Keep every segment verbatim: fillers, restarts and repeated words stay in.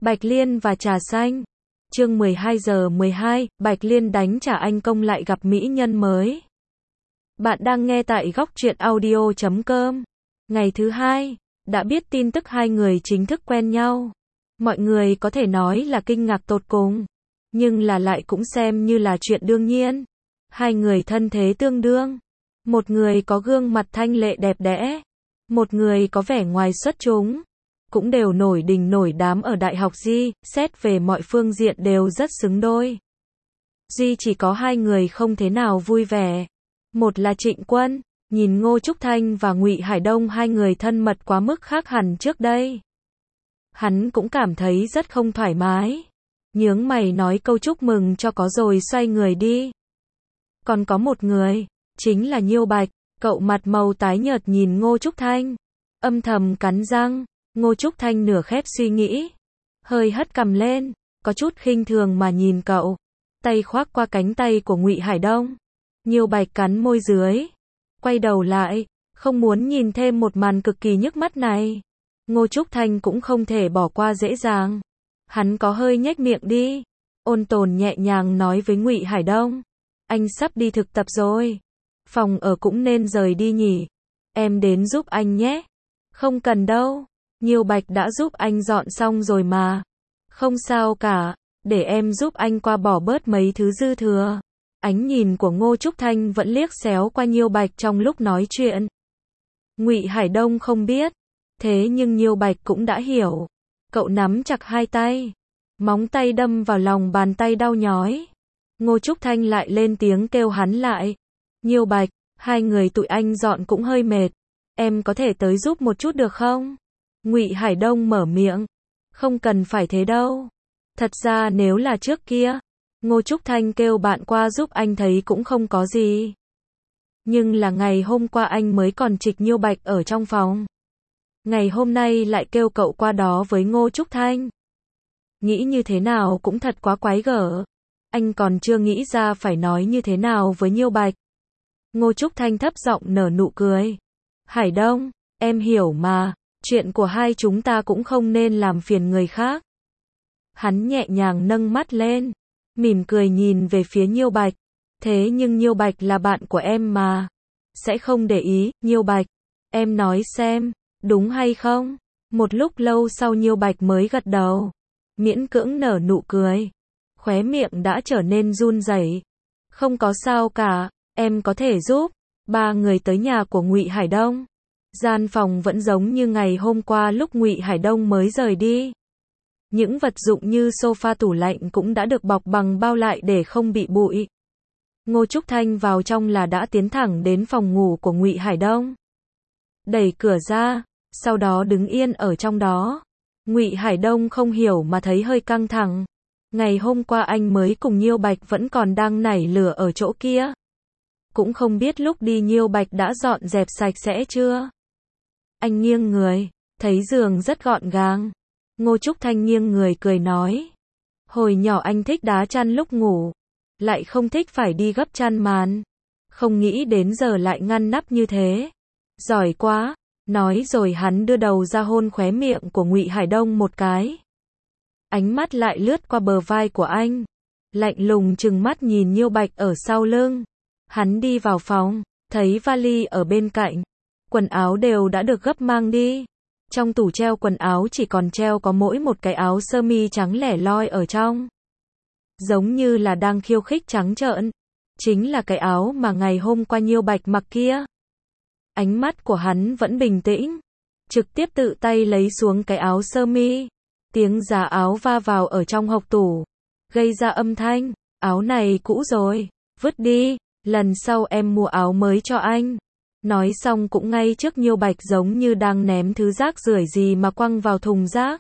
Bạch Liên và trà xanh. Chương mười hai giờ mười hai, Bạch Liên đánh trả anh công lại gặp mỹ nhân mới. Bạn đang nghe tại góc truyện audio chấm com. Ngày thứ hai, đã biết tin tức hai người chính thức quen nhau. Mọi người có thể nói là kinh ngạc tột cùng, nhưng là lại cũng xem như là chuyện đương nhiên. Hai người thân thế tương đương. Một người có gương mặt thanh lệ đẹp đẽ, một người có vẻ ngoài xuất chúng, cũng đều nổi đình nổi đám ở Đại học Di, xét về mọi phương diện đều rất xứng đôi. Duy chỉ có hai người không thế nào vui vẻ. Một là Trịnh Quân, nhìn Ngô Trúc Thanh và Ngụy Hải Đông hai người thân mật quá mức khác hẳn trước đây. Hắn cũng cảm thấy rất không thoải mái. Nhướng mày nói câu chúc mừng cho có rồi xoay người đi. Còn có một người, chính là Nhiêu Bạch, cậu mặt màu tái nhợt nhìn Ngô Trúc Thanh, âm thầm cắn răng. Ngô Trúc Thanh nửa khép suy nghĩ, hơi hất cằm lên, có chút khinh thường mà nhìn cậu, tay khoác qua cánh tay của Ngụy Hải Đông. Nhiêu Bạch cắn môi dưới, quay đầu lại, không muốn nhìn thêm một màn cực kỳ nhức mắt này. Ngô Trúc Thanh cũng không thể bỏ qua dễ dàng. Hắn có hơi nhếch miệng đi, ôn tồn nhẹ nhàng nói với Ngụy Hải Đông, anh sắp đi thực tập rồi, phòng ở cũng nên rời đi nhỉ, em đến giúp anh nhé. Không cần đâu, Nhiêu Bạch đã giúp anh dọn xong rồi mà. Không sao cả, để em giúp anh qua bỏ bớt mấy thứ dư thừa. Ánh nhìn của Ngô Trúc Thanh vẫn liếc xéo qua Nhiêu Bạch trong lúc nói chuyện. Ngụy Hải Đông không biết, thế nhưng Nhiêu Bạch cũng đã hiểu. Cậu nắm chặt hai tay, móng tay đâm vào lòng bàn tay đau nhói. Ngô Trúc Thanh lại lên tiếng kêu hắn lại. Nhiêu Bạch, hai người tụi anh dọn cũng hơi mệt, em có thể tới giúp một chút được không? Ngụy Hải Đông mở miệng, không cần phải thế đâu. Thật ra nếu là trước kia, Ngô Trúc Thanh kêu bạn qua giúp anh thấy cũng không có gì. Nhưng là ngày hôm qua anh mới còn trịch Nhiêu Bạch ở trong phòng. Ngày hôm nay lại kêu cậu qua đó với Ngô Trúc Thanh. Nghĩ như thế nào cũng thật quá quái gở. Anh còn chưa nghĩ ra phải nói như thế nào với Nhiêu Bạch. Ngô Trúc Thanh thấp giọng nở nụ cười. Hải Đông, em hiểu mà. Chuyện của hai chúng ta cũng không nên làm phiền người khác. Hắn nhẹ nhàng nâng mắt lên, mỉm cười nhìn về phía Nhiêu Bạch. Thế nhưng Nhiêu Bạch là bạn của em mà. Sẽ không để ý, Nhiêu Bạch. Em nói xem, đúng hay không? Một lúc lâu sau Nhiêu Bạch mới gật đầu. Miễn cưỡng nở nụ cười. Khóe miệng đã trở nên run rẩy. Không có sao cả, em có thể giúp. Ba người tới nhà của Ngụy Hải Đông. Gian phòng vẫn giống như ngày hôm qua lúc Ngụy Hải Đông mới rời đi. Những vật dụng như sofa tủ lạnh cũng đã được bọc bằng bao lại để không bị bụi. Ngô Trúc Thanh vào trong là đã tiến thẳng đến phòng ngủ của Ngụy Hải Đông. Đẩy cửa ra, sau đó đứng yên ở trong đó. Ngụy Hải Đông không hiểu mà thấy hơi căng thẳng. Ngày hôm qua anh mới cùng Nhiêu Bạch vẫn còn đang nảy lửa ở chỗ kia. Cũng không biết lúc đi Nhiêu Bạch đã dọn dẹp sạch sẽ chưa. Anh nghiêng người, thấy giường rất gọn gàng. Ngô Trúc Thanh nghiêng người cười nói. Hồi nhỏ anh thích đá chăn lúc ngủ, lại không thích phải đi gấp chăn màn. Không nghĩ đến giờ lại ngăn nắp như thế. Giỏi quá, nói rồi hắn đưa đầu ra hôn khóe miệng của Ngụy Hải Đông một cái. Ánh mắt lại lướt qua bờ vai của anh, lạnh lùng trừng mắt nhìn Nhiêu Bạch ở sau lưng. Hắn đi vào phòng, thấy vali ở bên cạnh. Quần áo đều đã được gấp mang đi. Trong tủ treo quần áo chỉ còn treo có mỗi một cái áo sơ mi trắng lẻ loi ở trong. Giống như là đang khiêu khích trắng trợn. Chính là cái áo mà ngày hôm qua Nhiêu Bạch mặc kia. Ánh mắt của hắn vẫn bình tĩnh. Trực tiếp tự tay lấy xuống cái áo sơ mi. Tiếng giá áo va vào ở trong hộc tủ. Gây ra âm thanh. Áo này cũ rồi. Vứt đi. Lần sau em mua áo mới cho anh. Nói xong cũng ngay trước Nhiêu Bạch giống như đang ném thứ rác rưởi gì mà quăng vào thùng rác.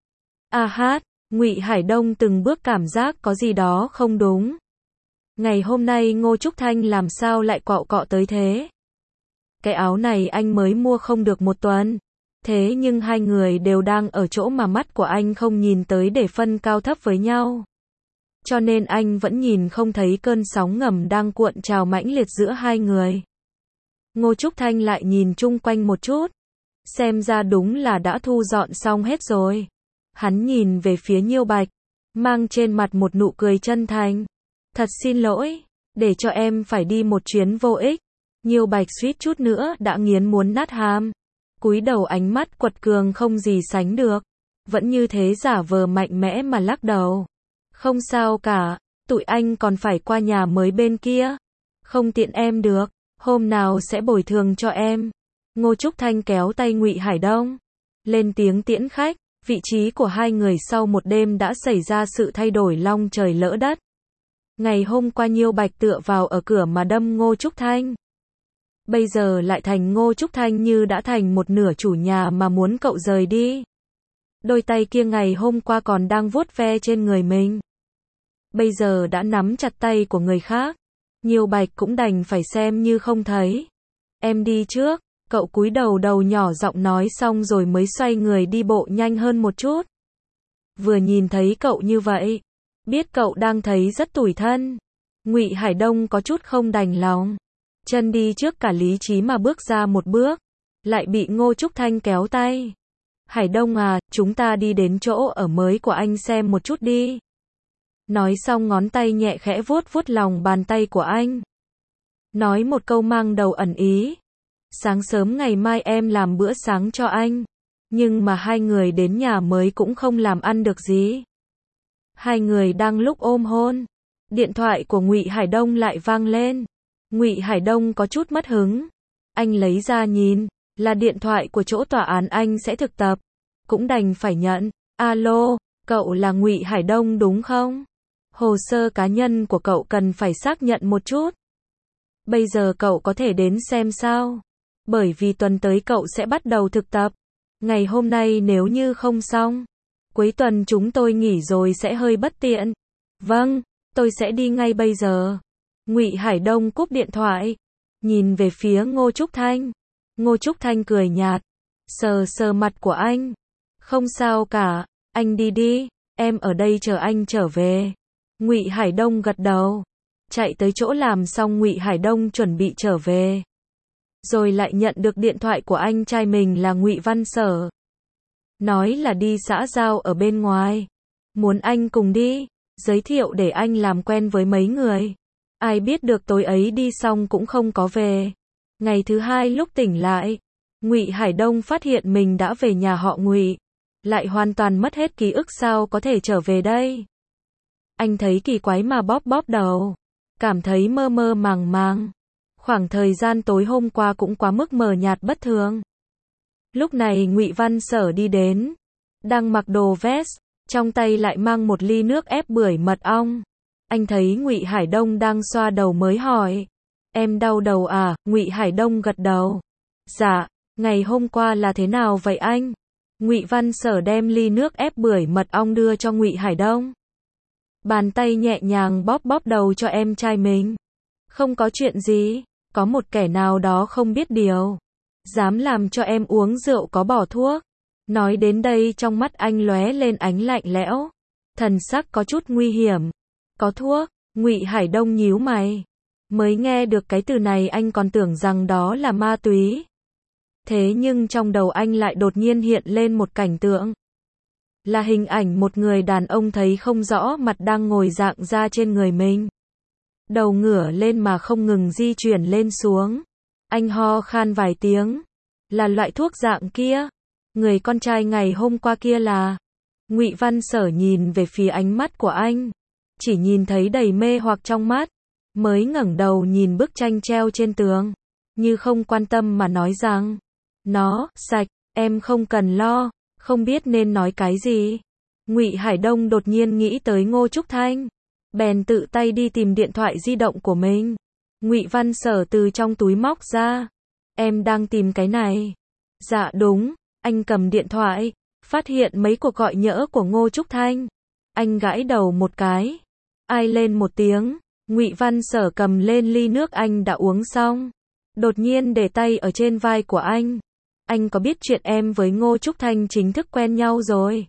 A hát, Ngụy Hải Đông từng bước cảm giác có gì đó không đúng. Ngày hôm nay Ngô Trúc Thanh làm sao lại quạo cọ tới thế? Cái áo này anh mới mua không được một tuần. Thế nhưng hai người đều đang ở chỗ mà mắt của anh không nhìn tới để phân cao thấp với nhau. Cho nên anh vẫn nhìn không thấy cơn sóng ngầm đang cuộn trào mãnh liệt giữa hai người. Ngô Trúc Thanh lại nhìn chung quanh một chút. Xem ra đúng là đã thu dọn xong hết rồi. Hắn nhìn về phía Nhiêu Bạch, mang trên mặt một nụ cười chân thành. Thật xin lỗi, để cho em phải đi một chuyến vô ích. Nhiêu Bạch suýt chút nữa đã nghiến muốn nát hàm. Cúi đầu ánh mắt quật cường không gì sánh được. Vẫn như thế giả vờ mạnh mẽ mà lắc đầu. Không sao cả, tụi anh còn phải qua nhà mới bên kia. Không tiện em được, hôm nào sẽ bồi thường cho em. Ngô Trúc Thanh kéo tay Ngụy Hải Đông. Lên tiếng tiễn khách, vị trí của hai người sau một đêm đã xảy ra sự thay đổi long trời lỡ đất. Ngày hôm qua Nhiêu Bạch tựa vào ở cửa mà đâm Ngô Trúc Thanh. Bây giờ lại thành Ngô Trúc Thanh như đã thành một nửa chủ nhà mà muốn cậu rời đi. Đôi tay kia ngày hôm qua còn đang vuốt ve trên người mình. Bây giờ đã nắm chặt tay của người khác. Nhiêu Bạch cũng đành phải xem như không thấy. Em đi trước, cậu cúi đầu đầu nhỏ giọng nói xong rồi mới xoay người đi bộ nhanh hơn một chút. Vừa nhìn thấy cậu như vậy, biết cậu đang thấy rất tủi thân. Ngụy Hải Đông có chút không đành lòng. Chân đi trước cả lý trí mà bước ra một bước, lại bị Ngô Trúc Thanh kéo tay. Hải Đông à, chúng ta đi đến chỗ ở mới của anh xem một chút đi. Nói xong ngón tay nhẹ khẽ vuốt vuốt lòng bàn tay của anh. Nói một câu mang đầu ẩn ý. Sáng sớm ngày mai em làm bữa sáng cho anh. Nhưng mà hai người đến nhà mới cũng không làm ăn được gì. Hai người đang lúc ôm hôn. Điện thoại của Ngụy Hải Đông lại vang lên. Ngụy Hải Đông có chút mất hứng. Anh lấy ra nhìn, là điện thoại của chỗ tòa án anh sẽ thực tập. Cũng đành phải nhận. Alo, cậu là Ngụy Hải Đông đúng không? Hồ sơ cá nhân của cậu cần phải xác nhận một chút. Bây giờ cậu có thể đến xem sao? Bởi vì tuần tới cậu sẽ bắt đầu thực tập. Ngày hôm nay nếu như không xong, cuối tuần chúng tôi nghỉ rồi sẽ hơi bất tiện. Vâng, tôi sẽ đi ngay bây giờ. Ngụy Hải Đông cúp điện thoại, nhìn về phía Ngô Trúc Thanh. Ngô Trúc Thanh cười nhạt, sờ sờ mặt của anh. Không sao cả, anh đi đi, em ở đây chờ anh trở về. Ngụy Hải Đông gật đầu, chạy tới chỗ làm xong Ngụy Hải Đông chuẩn bị trở về. Rồi lại nhận được điện thoại của anh trai mình là Ngụy Văn Sở. Nói là đi xã giao ở bên ngoài. Muốn anh cùng đi, giới thiệu để anh làm quen với mấy người. Ai biết được tối ấy đi xong cũng không có về. Ngày thứ hai lúc tỉnh lại, Ngụy Hải Đông phát hiện mình đã về nhà họ Ngụy. Lại hoàn toàn mất hết ký ức sao có thể trở về đây. Anh thấy kỳ quái mà bóp bóp đầu. Cảm thấy mơ mơ màng màng. Khoảng thời gian tối hôm qua cũng quá mức mờ nhạt bất thường. Lúc này Ngụy Văn Sở đi đến. Đang mặc đồ vest, trong tay lại mang một ly nước ép bưởi mật ong. Anh thấy Ngụy Hải Đông đang xoa đầu mới hỏi. Em đau đầu à? Ngụy Hải Đông gật đầu. Dạ, ngày hôm qua là thế nào vậy anh? Ngụy Văn Sở đem ly nước ép bưởi mật ong đưa cho Ngụy Hải Đông. Bàn tay nhẹ nhàng bóp bóp đầu cho em trai mình. Không có chuyện gì, có một kẻ nào đó không biết điều. Dám làm cho em uống rượu có bỏ thuốc. Nói đến đây trong mắt anh lóe lên ánh lạnh lẽo. Thần sắc có chút nguy hiểm. Có thuốc, Ngụy Hải Đông nhíu mày. Mới nghe được cái từ này anh còn tưởng rằng đó là ma túy. Thế nhưng trong đầu anh lại đột nhiên hiện lên một cảnh tượng. Là hình ảnh một người đàn ông thấy không rõ mặt đang ngồi dạng ra trên người mình. Đầu ngửa lên mà không ngừng di chuyển lên xuống. Anh ho khan vài tiếng. Là loại thuốc dạng kia. Người con trai ngày hôm qua kia là. Ngụy Văn Sở nhìn về phía ánh mắt của anh. Chỉ nhìn thấy đầy mê hoặc trong mắt. Mới ngẩng đầu nhìn bức tranh treo trên tường. Như không quan tâm mà nói rằng. Nó, sạch, em không cần lo. Không biết nên nói cái gì. Ngụy Hải Đông đột nhiên nghĩ tới Ngô Trúc Thanh. Bèn tự tay đi tìm điện thoại di động của mình. Ngụy Văn Sở từ trong túi móc ra. Em đang tìm cái này. Dạ đúng, anh cầm điện thoại. Phát hiện mấy cuộc gọi nhỡ của Ngô Trúc Thanh. Anh gãi đầu một cái. Ai lên một tiếng. Ngụy Văn Sở cầm lên ly nước anh đã uống xong. Đột nhiên để tay ở trên vai của anh. Anh có biết chuyện em với Ngô Trúc Thanh chính thức quen nhau rồi.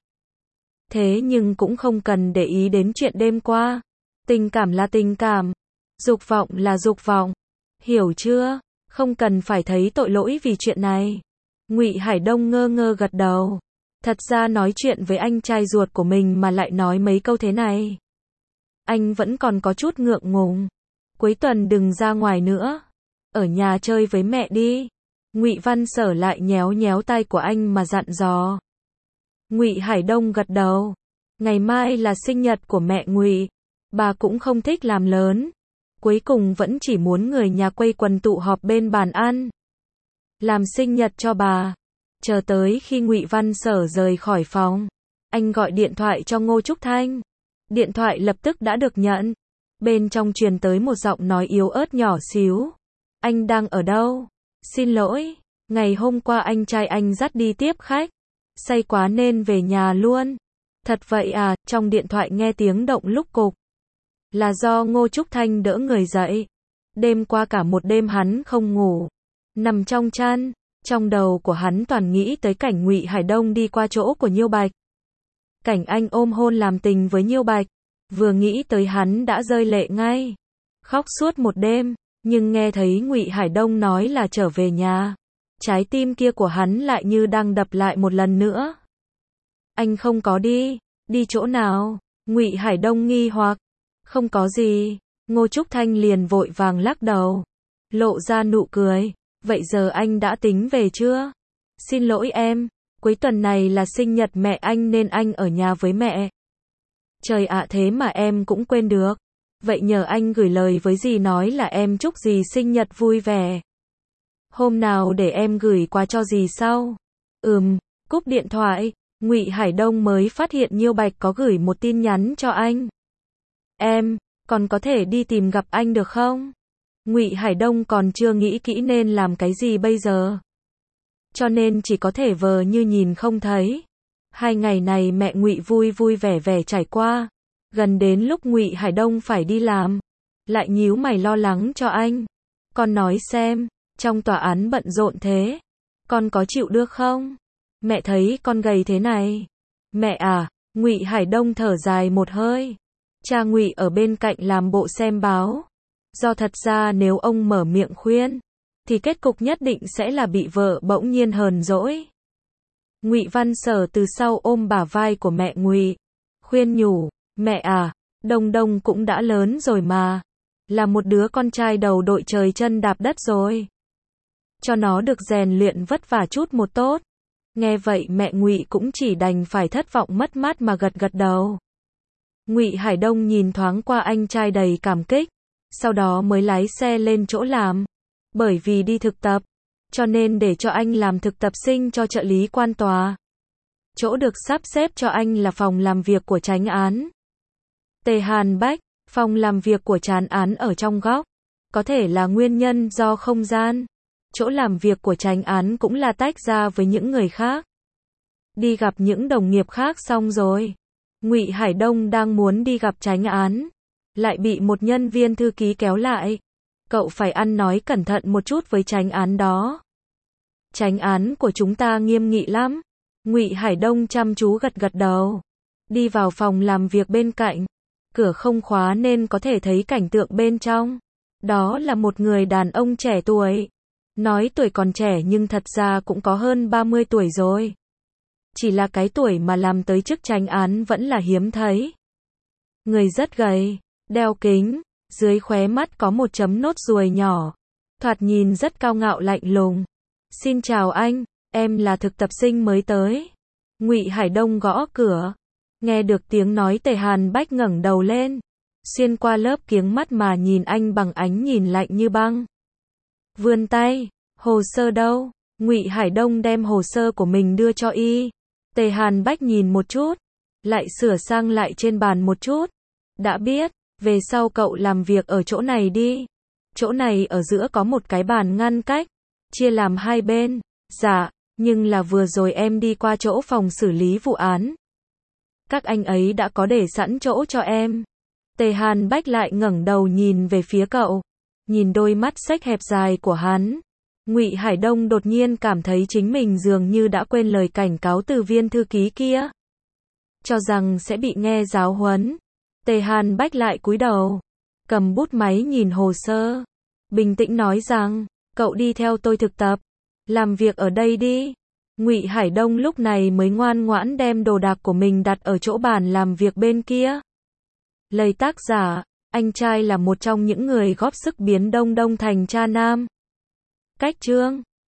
Thế nhưng cũng không cần để ý đến chuyện đêm qua. Tình cảm là tình cảm. Dục vọng là dục vọng. Hiểu chưa? Không cần phải thấy tội lỗi vì chuyện này. Ngụy Hải Đông ngơ ngơ gật đầu. Thật ra nói chuyện với anh trai ruột của mình mà lại nói mấy câu thế này. Anh vẫn còn có chút ngượng ngùng. Cuối tuần đừng ra ngoài nữa. Ở nhà chơi với mẹ đi. Ngụy Văn Sở lại nhéo nhéo tay của anh mà dặn dò. Ngụy Hải Đông gật đầu. Ngày mai là sinh nhật của mẹ Ngụy. Bà cũng không thích làm lớn. Cuối cùng vẫn chỉ muốn người nhà quây quần tụ họp bên bàn ăn. Làm sinh nhật cho bà. Chờ tới khi Ngụy Văn Sở rời khỏi phòng, anh gọi điện thoại cho Ngô Trúc Thanh. Điện thoại lập tức đã được nhận. Bên trong truyền tới một giọng nói yếu ớt nhỏ xíu. Anh đang ở đâu? Xin lỗi, ngày hôm qua anh trai anh dắt đi tiếp khách. Say quá nên về nhà luôn. Thật vậy à? Trong điện thoại nghe tiếng động lúc cục. Là do Ngô Trúc Thanh đỡ người dậy. Đêm qua cả một đêm hắn không ngủ. Nằm trong chăn. Trong đầu của hắn toàn nghĩ tới cảnh Ngụy Hải Đông đi qua chỗ của Nhiêu Bạch. Cảnh anh ôm hôn làm tình với Nhiêu Bạch. Vừa nghĩ tới hắn đã rơi lệ ngay. Khóc suốt một đêm. Nhưng nghe thấy Ngụy Hải Đông nói là trở về nhà. Trái tim kia của hắn lại như đang đập lại một lần nữa. Anh không có đi. Đi chỗ nào? Ngụy Hải Đông nghi hoặc. Không có gì. Ngô Trúc Thanh liền vội vàng lắc đầu. Lộ ra nụ cười. Vậy giờ anh đã tính về chưa? Xin lỗi em. Cuối tuần này là sinh nhật mẹ anh nên anh ở nhà với mẹ. Trời ạ, thế mà em cũng quên được. Vậy nhờ anh gửi lời với dì nói là em chúc dì sinh nhật vui vẻ. Hôm nào để em gửi qua cho dì sau. Ừm, cúp điện thoại, Ngụy Hải Đông mới phát hiện Nhiêu Bạch có gửi một tin nhắn cho anh. Em, còn có thể đi tìm gặp anh được không? Ngụy Hải Đông còn chưa nghĩ kỹ nên làm cái gì bây giờ. Cho nên chỉ có thể vờ như nhìn không thấy. Hai ngày này mẹ Ngụy vui vui vẻ vẻ trải qua. Gần đến lúc Ngụy Hải Đông phải đi làm, lại nhíu mày lo lắng cho anh. Con nói xem, trong tòa án bận rộn thế, con có chịu được không? Mẹ thấy con gầy thế này. Mẹ à, Ngụy Hải Đông thở dài một hơi. Cha Ngụy ở bên cạnh làm bộ xem báo. Do thật ra nếu ông mở miệng khuyên, thì kết cục nhất định sẽ là bị vợ bỗng nhiên hờn dỗi. Ngụy Văn Sở từ sau ôm bả vai của mẹ Ngụy, khuyên nhủ, mẹ à, Đông Đông cũng đã lớn rồi mà, là một đứa con trai đầu đội trời chân đạp đất rồi. Cho nó được rèn luyện vất vả chút một tốt. Nghe vậy mẹ Ngụy cũng chỉ đành phải thất vọng mất mát mà gật gật đầu. Ngụy Hải Đông nhìn thoáng qua anh trai đầy cảm kích, sau đó mới lái xe lên chỗ làm. Bởi vì đi thực tập, cho nên để cho anh làm thực tập sinh cho trợ lý quan tòa. Chỗ được sắp xếp cho anh là phòng làm việc của chánh án. Tề Hàn Bách, phòng làm việc của chánh án ở trong góc. Có thể là nguyên nhân do không gian. Chỗ làm việc của chánh án cũng là tách ra với những người khác. Đi gặp những đồng nghiệp khác xong rồi. Ngụy Hải Đông đang muốn đi gặp chánh án. Lại bị một nhân viên thư ký kéo lại. Cậu phải ăn nói cẩn thận một chút với chánh án đó. Chánh án của chúng ta nghiêm nghị lắm. Ngụy Hải Đông chăm chú gật gật đầu. Đi vào phòng làm việc bên cạnh. Cửa không khóa nên có thể thấy cảnh tượng bên trong. Đó là một người đàn ông trẻ tuổi. Nói tuổi còn trẻ nhưng thật ra cũng có hơn ba mươi tuổi rồi. Chỉ là cái tuổi mà làm tới chức chánh án vẫn là hiếm thấy. Người rất gầy, đeo kính, dưới khóe mắt có một chấm nốt ruồi nhỏ. Thoạt nhìn rất cao ngạo lạnh lùng. Xin chào anh, em là thực tập sinh mới tới. Ngụy Hải Đông gõ cửa. Nghe được tiếng nói Tề Hàn Bách ngẩng đầu lên. Xuyên qua lớp kiếng mắt mà nhìn anh bằng ánh nhìn lạnh như băng. Vươn tay, hồ sơ đâu? Ngụy Hải Đông đem hồ sơ của mình đưa cho y. Tề Hàn Bách nhìn một chút, lại sửa sang lại trên bàn một chút. Đã biết, về sau cậu làm việc ở chỗ này đi. Chỗ này ở giữa có một cái bàn ngăn cách, chia làm hai bên. Dạ, nhưng là vừa rồi em đi qua chỗ phòng xử lý vụ án. Các anh ấy đã có để sẵn chỗ cho em. Tề Hàn Bách lại ngẩng đầu nhìn về phía cậu. Nhìn đôi mắt xếch hẹp dài của hắn. Ngụy Hải Đông đột nhiên cảm thấy chính mình dường như đã quên lời cảnh cáo từ viên thư ký kia. Cho rằng sẽ bị nghe giáo huấn. Tề Hàn Bách lại cúi đầu. Cầm bút máy nhìn hồ sơ. Bình tĩnh nói rằng, cậu đi theo tôi thực tập. Làm việc ở đây đi. Ngụy Hải Đông lúc này mới ngoan ngoãn đem đồ đạc của mình đặt ở chỗ bàn làm việc bên kia. Lời tác giả, anh trai là một trong những người góp sức biến Đông Đông thành cha nam. Cách chương